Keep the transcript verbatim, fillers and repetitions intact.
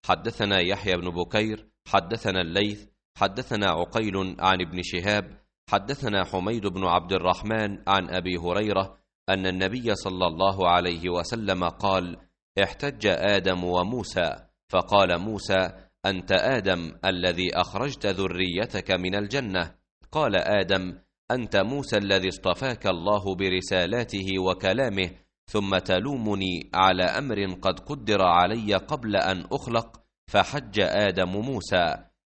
حدثنا يحيى بن بكير حدثنا الليث حدثنا عقيل عن ابن شهاب حدثنا حميد بن عبد الرحمن عن أبي هريرة أن النبي صلى الله عليه وسلم قال: احتج آدم وموسى، فقال موسى: أنت آدم الذي أخرجت ذريتك من الجنة. قال آدم: أنت موسى الذي اصطفاك الله برسالاته وكلامه، ثم تلومني على أمر قد قدر علي قبل أن أخلق. فحج آدم موسى.